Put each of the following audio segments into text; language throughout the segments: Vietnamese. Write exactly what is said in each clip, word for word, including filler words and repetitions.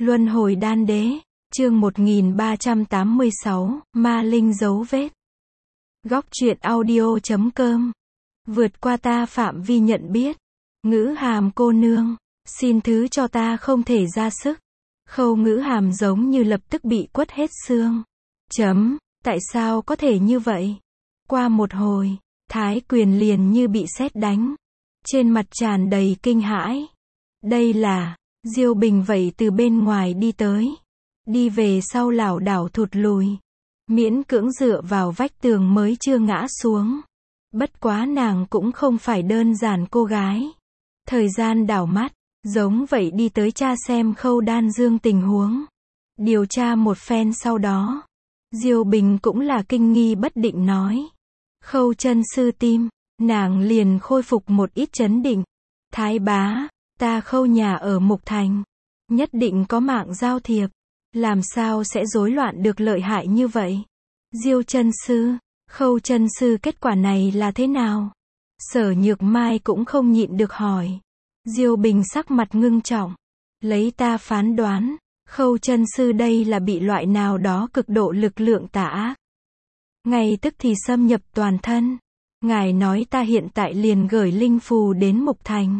Luân hồi đan đế, chương một nghìn ba trăm tám mươi sáu, ma linh dấu vết. Góc truyện audio chấm com. Vượt qua ta phạm vi nhận biết. Ngữ hàm cô nương, xin thứ cho ta không thể ra sức. Khâu ngữ hàm giống như lập tức bị quất hết xương. Chấm, tại sao có thể như vậy? Qua một hồi, Thái Quyền liền như bị sét đánh. Trên mặt tràn đầy kinh hãi. Đây là, Diêu Bình vậy từ bên ngoài đi tới. Đi về sau lảo đảo thụt lùi. Miễn cưỡng dựa vào vách tường mới chưa ngã xuống. Bất quá nàng cũng không phải đơn giản cô gái. Thời gian đảo mắt, giống vậy đi tới tra xem Khâu Đan Dương tình huống. Điều tra một phen sau đó. Diêu Bình cũng là kinh nghi bất định nói. Khâu chân sư tim, nàng liền khôi phục một ít chấn định. Thái bá, ta Khâu nhà ở Mục Thành. Nhất định có mạng giao thiệp. Làm sao sẽ rối loạn được lợi hại như vậy? Diêu chân sư, Khâu chân sư kết quả này là thế nào? Sở Nhược Mai cũng không nhịn được hỏi. Diêu Bình sắc mặt ngưng trọng. Lấy ta phán đoán, Khâu chân sư đây là bị loại nào đó cực độ lực lượng tà ác. Ngay tức thì xâm nhập toàn thân. Ngài nói ta hiện tại liền gửi linh phù đến Mục Thành.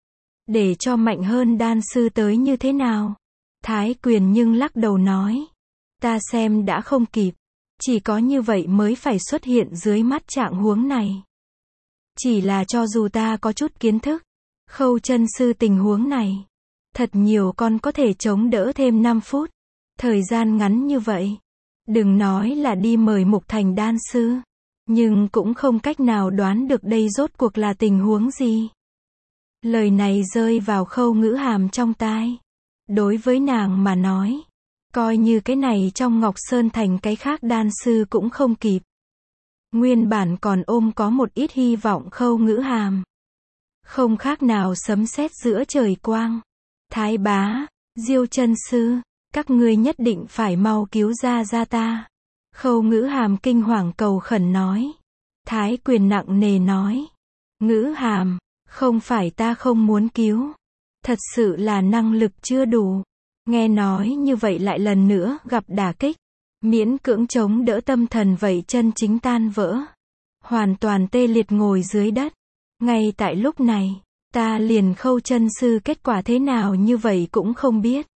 Để cho mạnh hơn đan sư tới như thế nào? Thái Quyền nhưng lắc đầu nói. Ta xem đã không kịp. Chỉ có như vậy mới phải xuất hiện dưới mắt trạng huống này. Chỉ là cho dù ta có chút kiến thức. Khâu chân sư tình huống này. Thật nhiều con có thể chống đỡ thêm năm phút. Thời gian ngắn như vậy. Đừng nói là đi mời Mục Thành đan sư. Nhưng cũng không cách nào đoán được đây rốt cuộc là tình huống gì. Lời này rơi vào Khâu ngữ hàm trong tai. Đối với nàng mà nói, coi như cái này trong Ngọc Sơn Thành cái khác đan sư cũng không kịp. Nguyên bản còn ôm có một ít hy vọng Khâu ngữ hàm. Không khác nào sấm sét giữa trời quang. Thái bá, Diêu chân sư, các ngươi nhất định phải mau cứu ra ra ta. Khâu ngữ hàm kinh hoàng cầu khẩn nói. Thái Quyền nặng nề nói. Ngữ hàm, không phải ta không muốn cứu. Thật sự là năng lực chưa đủ. Nghe nói như vậy lại lần nữa gặp đả kích. Miễn cưỡng chống đỡ tâm thần vậy chân chính tan vỡ. Hoàn toàn tê liệt ngồi dưới đất. Ngay tại lúc này, ta liền Khâu chân sư kết quả thế nào như vậy cũng không biết.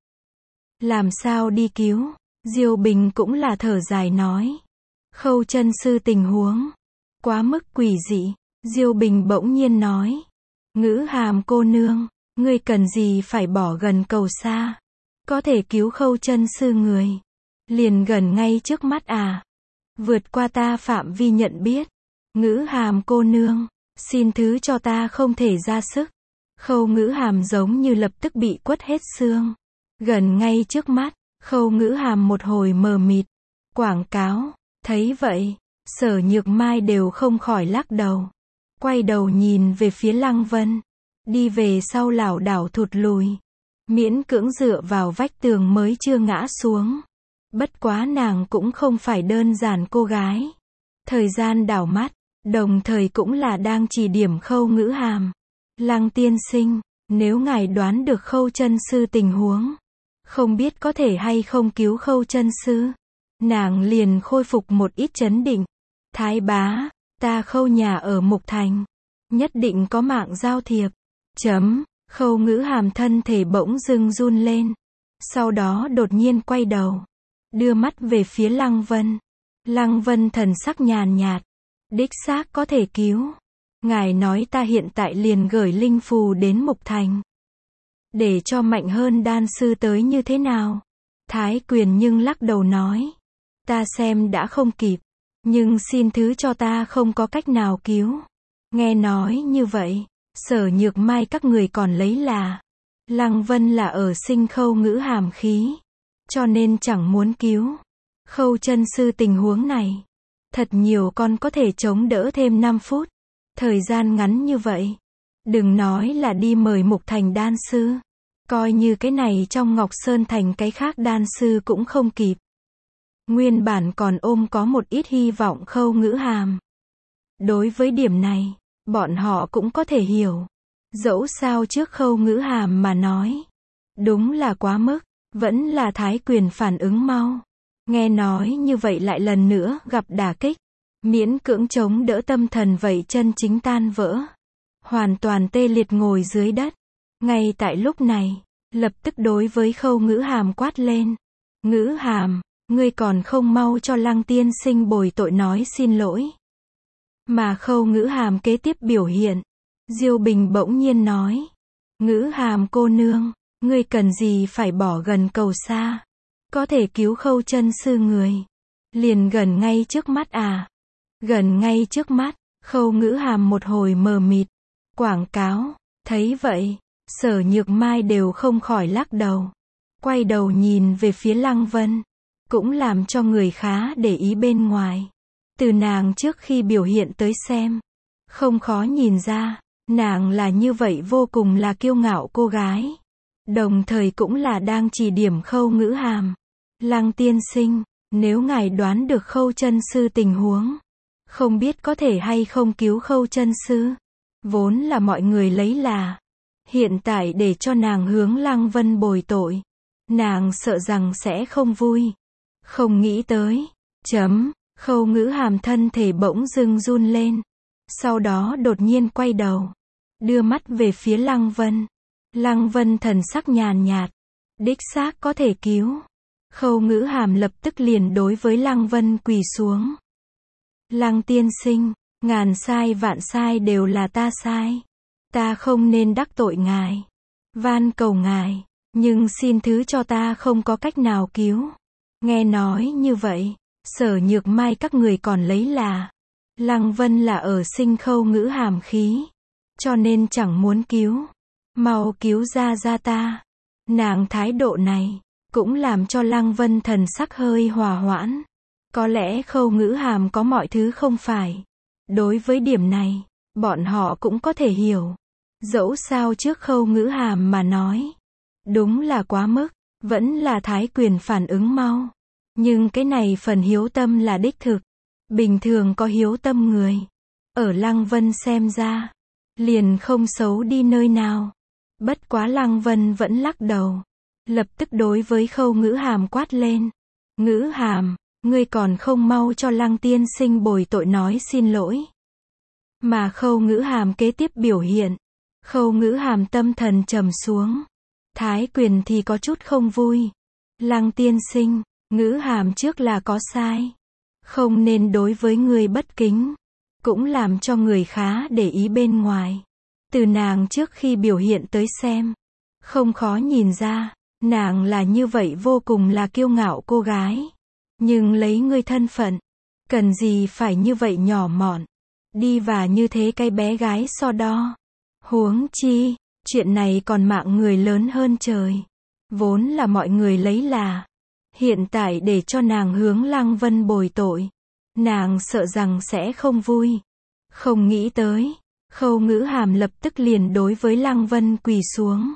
Làm sao đi cứu? Diêu Bình cũng là thở dài nói. Khâu chân sư tình huống. Quá mức quỷ dị. Diêu Bình bỗng nhiên nói. Ngữ hàm cô nương. Ngươi cần gì phải bỏ gần cầu xa. Có thể cứu Khâu chân sư người. Liền gần ngay trước mắt à. Vượt qua ta phạm vi nhận biết. Ngữ hàm cô nương. Xin thứ cho ta không thể ra sức. Khâu ngữ hàm giống như lập tức bị quất hết xương. Gần ngay trước mắt. Khâu ngữ hàm một hồi mờ mịt. Quảng cáo. Thấy vậy. Sở Nhược Mai đều không khỏi lắc đầu. Quay đầu nhìn về phía Lăng Vân. Đi về sau lảo đảo thụt lùi. Miễn cưỡng dựa vào vách tường mới chưa ngã xuống. Bất quá nàng cũng không phải đơn giản cô gái. Thời gian đảo mắt. Đồng thời cũng là đang chỉ điểm Khâu ngữ hàm. Lăng tiên sinh, nếu ngài đoán được Khâu chân sư tình huống. Không biết có thể hay không cứu Khâu chân sư. Nàng liền khôi phục một ít chấn định. Thái bá, ta Khâu nhà ở Mục Thành. Nhất định có mạng giao thiệp. Chấm, Khâu ngữ hàm thân thể bỗng dưng run lên. Sau đó đột nhiên quay đầu. Đưa mắt về phía Lăng Vân. Lăng Vân thần sắc nhàn nhạt. Đích xác có thể cứu. Ngài nói ta hiện tại liền gửi linh phù đến Mục Thành. Để cho mạnh hơn đan sư tới như thế nào? Thái Quyền nhưng lắc đầu nói. Ta xem đã không kịp. Nhưng xin thứ cho ta không có cách nào cứu. Nghe nói như vậy. Sở Nhược Mai các người còn lấy là. Lăng Vân là ở sinh Khâu ngữ hàm khí. Cho nên chẳng muốn cứu. Khâu chân sư tình huống này. Thật nhiều con có thể chống đỡ thêm năm phút. Thời gian ngắn như vậy. Đừng nói là đi mời Mục Thành đan sư. Coi như cái này trong Ngọc Sơn Thành cái khác đan sư cũng không kịp. Nguyên bản còn ôm có một ít hy vọng Khâu ngữ hàm. Đối với điểm này, bọn họ cũng có thể hiểu. Dẫu sao trước Khâu ngữ hàm mà nói. Đúng là quá mức. Vẫn là Thái Quyền phản ứng mau. Nghe nói như vậy lại lần nữa gặp đả kích. Miễn cưỡng chống đỡ tâm thần vậy chân chính tan vỡ. Hoàn toàn tê liệt ngồi dưới đất. Ngay tại lúc này, lập tức đối với Khâu Ngữ Hàm quát lên. Ngữ Hàm, ngươi còn không mau cho Lăng tiên sinh bồi tội nói xin lỗi. Mà Khâu Ngữ Hàm kế tiếp biểu hiện. Diêu Bình bỗng nhiên nói. Ngữ Hàm cô nương, ngươi cần gì phải bỏ gần cầu xa. Có thể cứu Khâu chân sư người. Liền gần ngay trước mắt à. Gần ngay trước mắt, Khâu Ngữ Hàm một hồi mờ mịt. Quảng cáo, thấy vậy, Sở Nhược Mai đều không khỏi lắc đầu. Quay đầu nhìn về phía Lăng Vân. Cũng làm cho người khá để ý bên ngoài. Từ nàng trước khi biểu hiện tới xem. Không khó nhìn ra, nàng là như vậy vô cùng là kiêu ngạo cô gái. Đồng thời cũng là đang chỉ điểm Khâu Ngữ Hàm. Lăng tiên sinh, nếu ngài đoán được Khâu chân sư tình huống. Không biết có thể hay không cứu Khâu chân sư. Vốn là mọi người lấy là. Hiện tại để cho nàng hướng Lăng Vân bồi tội. Nàng sợ rằng sẽ không vui. Không nghĩ tới. Chấm. Khâu Ngữ Hàm thân thể bỗng dưng run lên. Sau đó đột nhiên quay đầu. Đưa mắt về phía Lăng Vân. Lăng Vân thần sắc nhàn nhạt. Đích xác có thể cứu. Khâu Ngữ Hàm lập tức liền đối với Lăng Vân quỳ xuống. Lăng tiên sinh, ngàn sai vạn sai đều là ta sai. Ta không nên đắc tội ngài. Van cầu ngài, nhưng xin thứ cho ta không có cách nào cứu. Nghe nói như vậy, Sở Nhược Mai các người còn lấy là. Lăng Vân là ở sinh Khâu Ngữ Hàm khí. Cho nên chẳng muốn cứu. Mau cứu ra ra ta. Nàng thái độ này, cũng làm cho Lăng Vân thần sắc hơi hòa hoãn. Có lẽ Khâu Ngữ Hàm có mọi thứ không phải. Đối với điểm này, bọn họ cũng có thể hiểu. Dẫu sao trước Khâu Ngữ Hàm mà nói. Đúng là quá mức, vẫn là Thái Quyền phản ứng mau. Nhưng cái này phần hiếu tâm là đích thực. Bình thường có hiếu tâm người. Ở Lăng Vân xem ra, liền không xấu đi nơi nào. Bất quá Lăng Vân vẫn lắc đầu. Lập tức đối với Khâu Ngữ Hàm quát lên. Ngữ Hàm, ngươi còn không mau cho Lăng tiên sinh bồi tội nói xin lỗi. Mà Khâu Ngữ Hàm kế tiếp biểu hiện. Khâu Ngữ Hàm tâm thần trầm xuống. Thái Quyền thì có chút không vui. Lăng tiên sinh, Ngữ Hàm trước là có sai. Không nên đối với người bất kính. Cũng làm cho người khá để ý bên ngoài. Từ nàng trước khi biểu hiện tới xem. Không khó nhìn ra. Nàng là như vậy vô cùng là kiêu ngạo cô gái. Nhưng lấy ngươi thân phận. Cần gì phải như vậy nhỏ mọn. Đi và như thế cái bé gái so đo. Huống chi. Chuyện này còn mạng người lớn hơn trời. Vốn là mọi người lấy là. Hiện tại để cho nàng hướng Lăng Vân bồi tội. Nàng sợ rằng sẽ không vui. Không nghĩ tới. Khâu Ngữ Hàm lập tức liền đối với Lăng Vân quỳ xuống.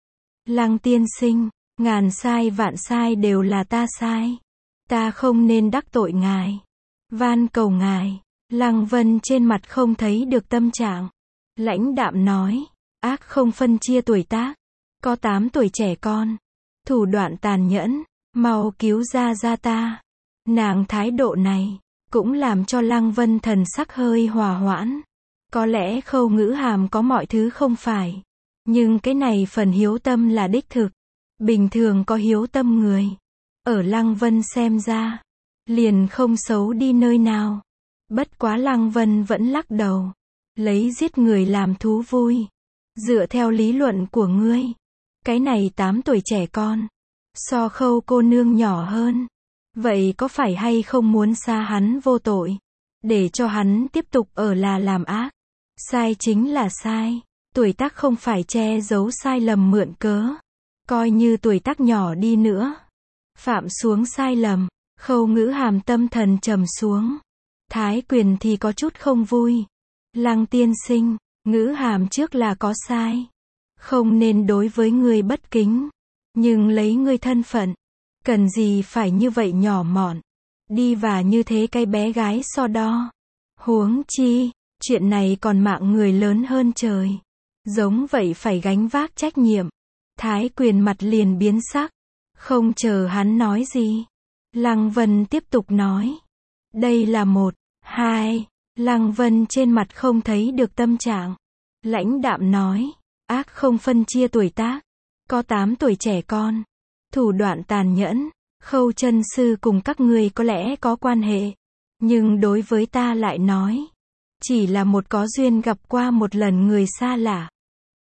Lăng tiên sinh, ngàn sai vạn sai đều là ta sai. Ta không nên đắc tội ngài. Van cầu ngài. Lăng Vân trên mặt không thấy được tâm trạng. Lãnh đạm nói. Ác không phân chia tuổi tác. Có tám tuổi trẻ con. Thủ đoạn tàn nhẫn. Mau cứu ra ra ta. Nàng thái độ này. Cũng làm cho Lăng Vân thần sắc hơi hòa hoãn. Có lẽ Khâu Ngữ Hàm có mọi thứ không phải. Nhưng cái này phần hiếu tâm là đích thực. Bình thường có hiếu tâm người. Ở Lăng Vân xem ra. Liền không xấu đi nơi nào. Bất quá Lăng Vân vẫn lắc đầu. Lấy giết người làm thú vui. Dựa theo lý luận của ngươi. Cái này tám tuổi trẻ con. So Khâu cô nương nhỏ hơn. Vậy có phải hay không muốn xa hắn vô tội? Để cho hắn tiếp tục ở là làm ác. Sai chính là sai. Tuổi tác không phải che giấu sai lầm mượn cớ. Coi như tuổi tác nhỏ đi nữa. Phạm xuống sai lầm. Khâu Ngữ Hàm tâm thần trầm xuống. Thái Quyền thì có chút không vui. Lăng tiên sinh, Ngữ Hàm trước là có sai. Không nên đối với người bất kính. Nhưng lấy ngươi thân phận. Cần gì phải như vậy nhỏ mọn. Đi và như thế cái bé gái so đo. Huống chi. Chuyện này còn mạng người lớn hơn trời. Giống vậy phải gánh vác trách nhiệm. Thái Quyền mặt liền biến sắc. Không chờ hắn nói gì, Lăng Vân tiếp tục nói. Đây là một, hai, Lăng Vân trên mặt không thấy được tâm trạng. Lãnh đạm nói, ác không phân chia tuổi tác. Có tám tuổi trẻ con. Thủ đoạn tàn nhẫn. Khâu chân sư cùng các ngươi có lẽ có quan hệ. Nhưng đối với ta lại nói. Chỉ là một có duyên gặp qua một lần người xa lạ.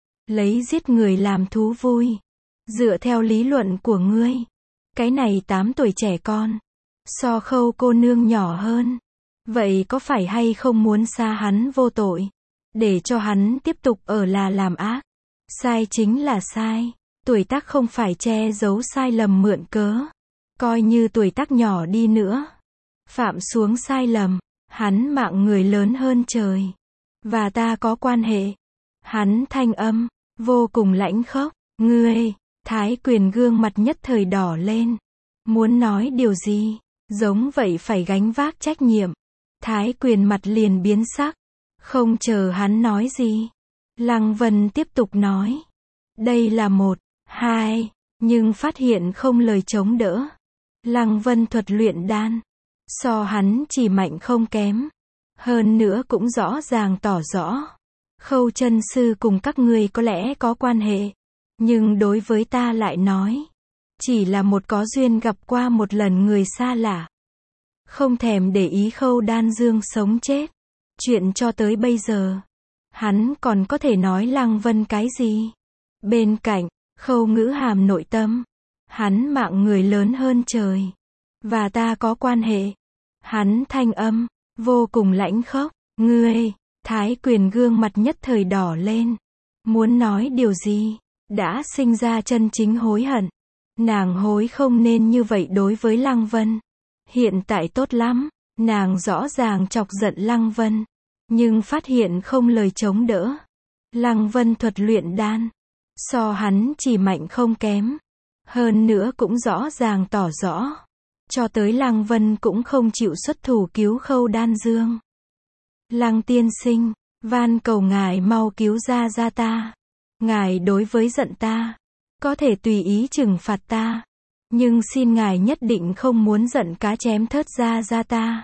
Lấy giết người làm thú vui. Dựa theo lý luận của ngươi. Cái này tám tuổi trẻ con. So Khâu cô nương nhỏ hơn. Vậy có phải hay không muốn xa hắn vô tội? Để cho hắn tiếp tục ở là làm ác. Sai chính là sai. Tuổi tác không phải che giấu sai lầm mượn cớ. Coi như tuổi tác nhỏ đi nữa. Phạm xuống sai lầm. Hắn mạng người lớn hơn trời. Và ta có quan hệ. Hắn thanh âm. Vô cùng lãnh khốc. Ngươi. Thái Quyền gương mặt nhất thời đỏ lên. Muốn nói điều gì? Giống vậy phải gánh vác trách nhiệm. Thái Quyền mặt liền biến sắc. Không chờ hắn nói gì. Lăng Vân tiếp tục nói. Đây là một, hai, nhưng phát hiện không lời chống đỡ. Lăng Vân thuật luyện đan. So hắn chỉ mạnh không kém. Hơn nữa cũng rõ ràng tỏ rõ. Khâu chân sư cùng các ngươi có lẽ có quan hệ. Nhưng đối với ta lại nói. Chỉ là một có duyên gặp qua một lần người xa lạ. Không thèm để ý Khâu Đan Dương sống chết. Chuyện cho tới bây giờ. Hắn còn có thể nói Lăng Vân cái gì? Bên cạnh, Khâu Ngữ Hàm nội tâm. Hắn mạng người lớn hơn trời. Và ta có quan hệ. Hắn thanh âm. Vô cùng lãnh khốc. Ngươi. Thái Quyền gương mặt nhất thời đỏ lên. Muốn nói điều gì? Đã sinh ra chân chính hối hận. Nàng hối không nên như vậy đối với Lăng Vân. Hiện tại tốt lắm. Nàng rõ ràng chọc giận Lăng Vân. Nhưng phát hiện không lời chống đỡ. Lăng Vân thuật luyện đan. So hắn chỉ mạnh không kém. Hơn nữa cũng rõ ràng tỏ rõ. Cho tới Lăng Vân cũng không chịu xuất thủ cứu Khâu Đan Dương. Lăng tiên sinh. Van cầu ngài mau cứu ra ra ta. Ngài đối với giận ta. Có thể tùy ý trừng phạt ta. Nhưng xin ngài nhất định không muốn giận cá chém thớt ra ra ta.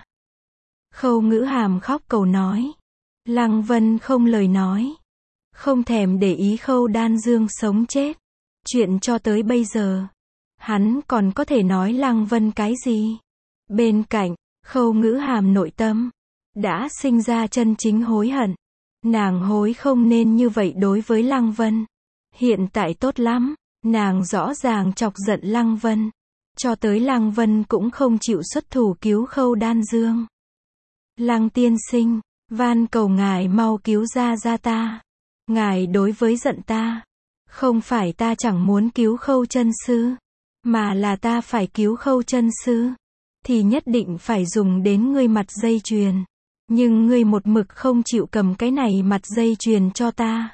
Khâu Ngữ Hàm khóc cầu nói. Lăng Vân không lời nói. Không thèm để ý Khâu Đan Dương sống chết. Chuyện cho tới bây giờ. Hắn còn có thể nói Lăng Vân cái gì? Bên cạnh, Khâu Ngữ Hàm nội tâm. Đã sinh ra chân chính hối hận. Nàng hối không nên như vậy đối với Lăng Vân. Hiện tại tốt lắm. Nàng rõ ràng chọc giận Lăng Vân. Cho tới Lăng Vân cũng không chịu xuất thủ cứu Khâu Đan Dương. Lăng tiên sinh. Van cầu ngài mau cứu ra ra ta. Ngài đối với giận ta. Không phải ta chẳng muốn cứu Khâu chân sư. Mà là ta phải cứu Khâu chân sư. Thì nhất định phải dùng đến ngươi mặt dây chuyền. Nhưng ngươi một mực không chịu cầm cái này mặt dây chuyền cho ta.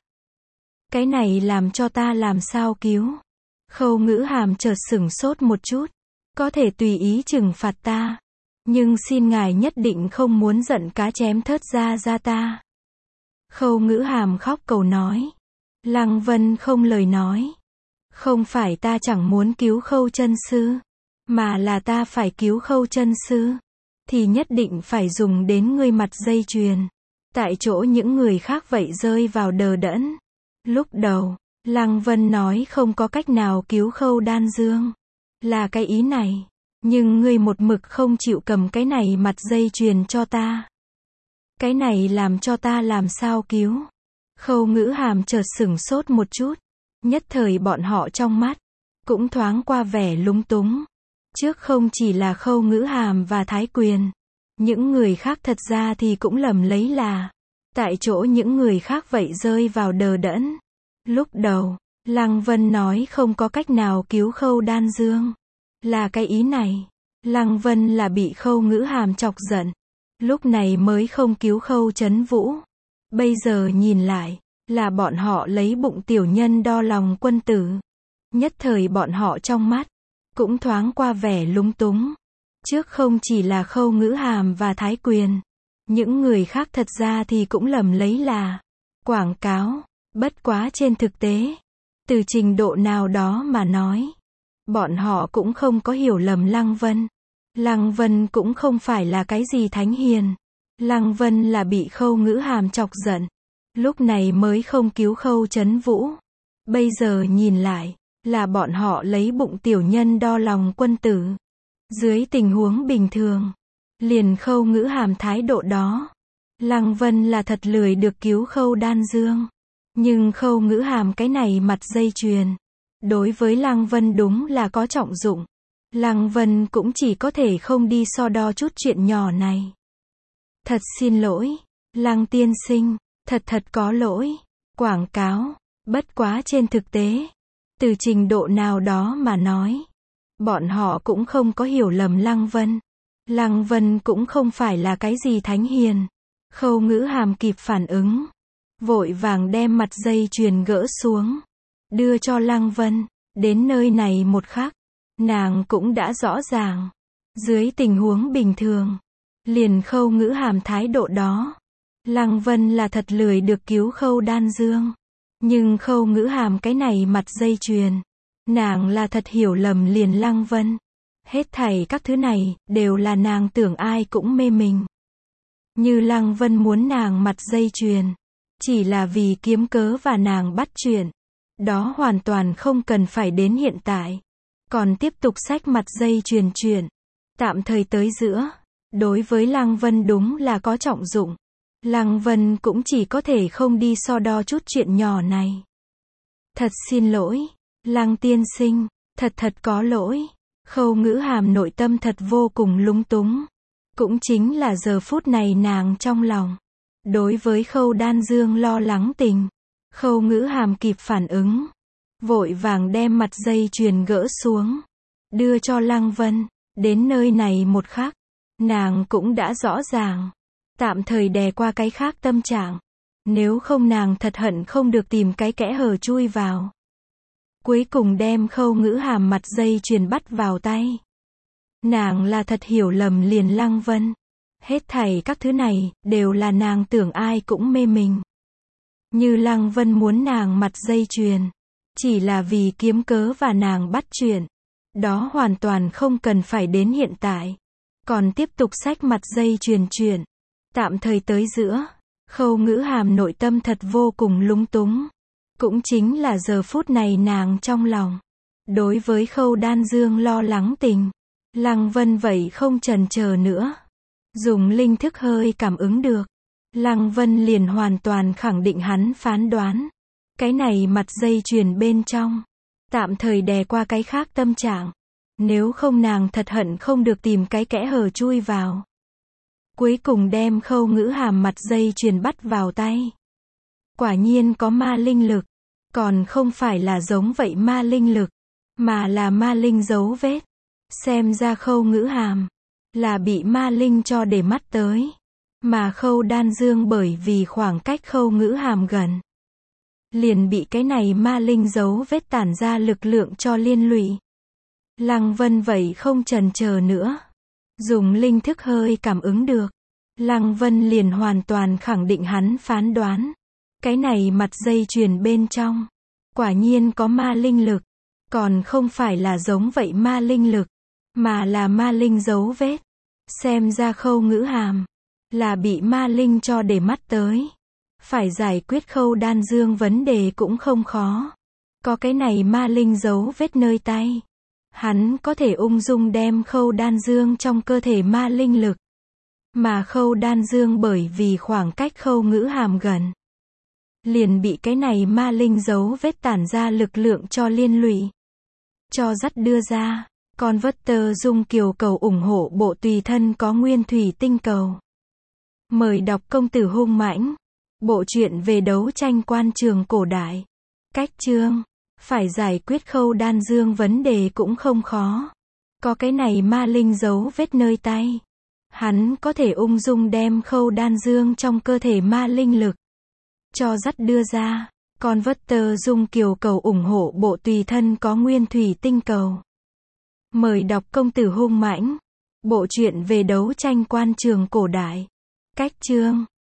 Cái này làm cho ta làm sao cứu? Khâu Ngữ Hàm chợt sửng sốt một chút. Có thể tùy ý trừng phạt ta. Nhưng xin ngài nhất định không muốn giận cá chém thớt ra ra ta. Khâu Ngữ Hàm khóc cầu nói. Lăng Vân không lời nói. Không phải ta chẳng muốn cứu Khâu chân sư. Mà là ta phải cứu Khâu chân sư. Thì nhất định phải dùng đến ngươi mặt dây chuyền. Tại chỗ những người khác vậy rơi vào đờ đẫn. Lúc đầu, Lăng Vân nói không có cách nào cứu Khâu Đan Dương. Là cái ý này. Nhưng ngươi một mực không chịu cầm cái này mặt dây chuyền cho ta. Cái này làm cho ta làm sao cứu? Khâu Ngữ Hàm chợt sửng sốt một chút. Nhất thời bọn họ trong mắt. Cũng thoáng qua vẻ lúng túng. Trước không chỉ là Khâu Ngữ Hàm và Thái Quyền. Những người khác thật ra thì cũng lầm lấy là. Tại chỗ những người khác vậy rơi vào đờ đẫn. Lúc đầu, Lăng Vân nói không có cách nào cứu Khâu Đan Dương. Là cái ý này. Lăng Vân là bị Khâu Ngữ Hàm chọc giận. Lúc này mới không cứu Khâu Trấn Vũ. Bây giờ nhìn lại, là bọn họ lấy bụng tiểu nhân đo lòng quân tử. Nhất thời bọn họ trong mắt, cũng thoáng qua vẻ lúng túng. Trước không chỉ là Khâu Ngữ Hàm và Thái Quyền. Những người khác thật ra thì cũng lầm lấy là quảng cáo. Bất quá trên thực tế, từ trình độ nào đó mà nói, Bọn họ cũng không có hiểu lầm Lăng Vân. Lăng Vân cũng không phải là cái gì thánh hiền. Lăng Vân là bị Khâu Ngữ Hàm chọc giận. Lúc này mới không cứu Khâu Chấn Vũ. Bây giờ nhìn lại, là bọn họ lấy bụng tiểu nhân đo lòng quân tử. Dưới tình huống bình thường, liền Khâu Ngữ Hàm thái độ đó, Lăng Vân là thật lười được cứu Khâu Đan Dương. Nhưng Khâu Ngữ Hàm cái này mặt dây chuyền, đối với Lăng Vân đúng là có trọng dụng. Lăng Vân cũng chỉ có thể không đi so đo chút chuyện nhỏ này. Thật xin lỗi, Lăng tiên sinh, thật thật có lỗi. Quảng cáo, bất quá trên thực tế, từ trình độ nào đó mà nói, bọn họ cũng không có hiểu lầm Lăng Vân. Lăng Vân cũng không phải là cái gì thánh hiền. Khâu Ngữ Hàm kịp phản ứng, vội vàng đem mặt dây chuyền gỡ xuống, đưa cho Lăng Vân. Đến nơi này một khắc, nàng cũng đã rõ ràng, dưới tình huống bình thường, liền Khâu Ngữ Hàm thái độ đó, Lăng Vân là thật lười được cứu Khâu Đan Dương. Nhưng Khâu Ngữ Hàm cái này mặt dây chuyền, nàng là thật hiểu lầm liền Lăng Vân. Hết thảy các thứ này, đều là nàng tưởng ai cũng mê mình. Như Lăng Vân muốn nàng mặt dây chuyền, chỉ là vì kiếm cớ và nàng bắt chuyện. Đó hoàn toàn không cần phải đến hiện tại. Còn tiếp tục xách mặt dây chuyền chuyện. Tạm thời tới giữa. Đối với Lăng Vân đúng là có trọng dụng. Lăng Vân cũng chỉ có thể không đi so đo chút chuyện nhỏ này. Thật xin lỗi, Lăng tiên sinh, thật thật có lỗi. Khâu Ngữ Hàm nội tâm thật vô cùng lúng túng. Cũng chính là giờ phút này nàng trong lòng. Đối với Khâu Đan Dương lo lắng tình. Khâu Ngữ Hàm kịp phản ứng, vội vàng đem mặt dây chuyền gỡ xuống, đưa cho Lăng Vân. Đến nơi này một khắc, nàng cũng đã rõ ràng, tạm thời đè qua cái khác tâm trạng. Nếu không nàng thật hận không được tìm cái kẽ hở chui vào. Cuối cùng đem Khâu Ngữ Hàm mặt dây chuyền bắt vào tay. Nàng là thật hiểu lầm liền Lăng Vân. Hết thảy các thứ này, đều là nàng tưởng ai cũng mê mình. Như Lăng Vân muốn nàng mặt dây chuyền, chỉ là vì kiếm cớ và nàng bắt chuyện. Đó hoàn toàn không cần phải đến hiện tại. Còn tiếp tục xách mặt dây chuyền chuyện. Tạm thời tới giữa. Khâu Ngữ Hàm nội tâm thật vô cùng lúng túng. Cũng chính là giờ phút này nàng trong lòng. Đối với Khâu Đan Dương lo lắng tình. Lăng Vân vậy không chần chờ nữa. Dùng linh thức hơi cảm ứng được. Lăng Vân liền hoàn toàn khẳng định hắn phán đoán. Cái này mặt dây chuyền bên trong. Tạm thời đè qua cái khác tâm trạng. Nếu không nàng thật hận không được tìm cái kẽ hở chui vào. Cuối cùng đem Khâu Ngữ Hàm mặt dây chuyền bắt vào tay. Quả nhiên có ma linh lực. Còn không phải là giống vậy ma linh lực, mà là ma linh dấu vết. Xem ra Khâu Ngữ Hàm là bị ma linh cho để mắt tới. Mà Khâu Đan Dương bởi vì khoảng cách Khâu Ngữ Hàm gần, liền bị cái này ma linh dấu vết tản ra lực lượng cho liên lụy. Lăng Vân vậy không chần chờ nữa. Dùng linh thức hơi cảm ứng được. Lăng Vân liền hoàn toàn khẳng định hắn phán đoán. Cái này mặt dây chuyền bên trong. Quả nhiên có ma linh lực. Còn không phải là giống vậy ma linh lực, mà là ma linh dấu vết. Xem ra Khâu Ngữ Hàm là bị ma linh cho để mắt tới. Phải giải quyết Khâu Đan Dương vấn đề cũng không khó. Có cái này ma linh dấu vết nơi tay, hắn có thể ung dung đem Khâu Đan Dương trong cơ thể ma linh lực. Mà Khâu Đan Dương bởi vì khoảng cách Khâu Ngữ Hàm gần, liền bị cái này ma linh dấu vết tản ra lực lượng cho liên lụy. Cho dắt đưa ra. Con vất tơ dung kiều cầu ủng hộ bộ tùy thân có nguyên thủy tinh cầu. Mời đọc Công tử hung mãnh. Bộ truyện về đấu tranh quan trường cổ đại. Cách chương. Phải giải quyết Khâu Đan Dương vấn đề cũng không khó. Có cái này ma linh dấu vết nơi tay, hắn có thể ung dung đem Khâu Đan Dương trong cơ thể ma linh lực cho dắt đưa ra. Con vất tơ dung kiều cầu ủng hộ bộ tùy thân có nguyên thủy tinh cầu. Mời đọc Công tử hung mãnh. Bộ truyện về đấu tranh quan trường cổ đại. Cách chương.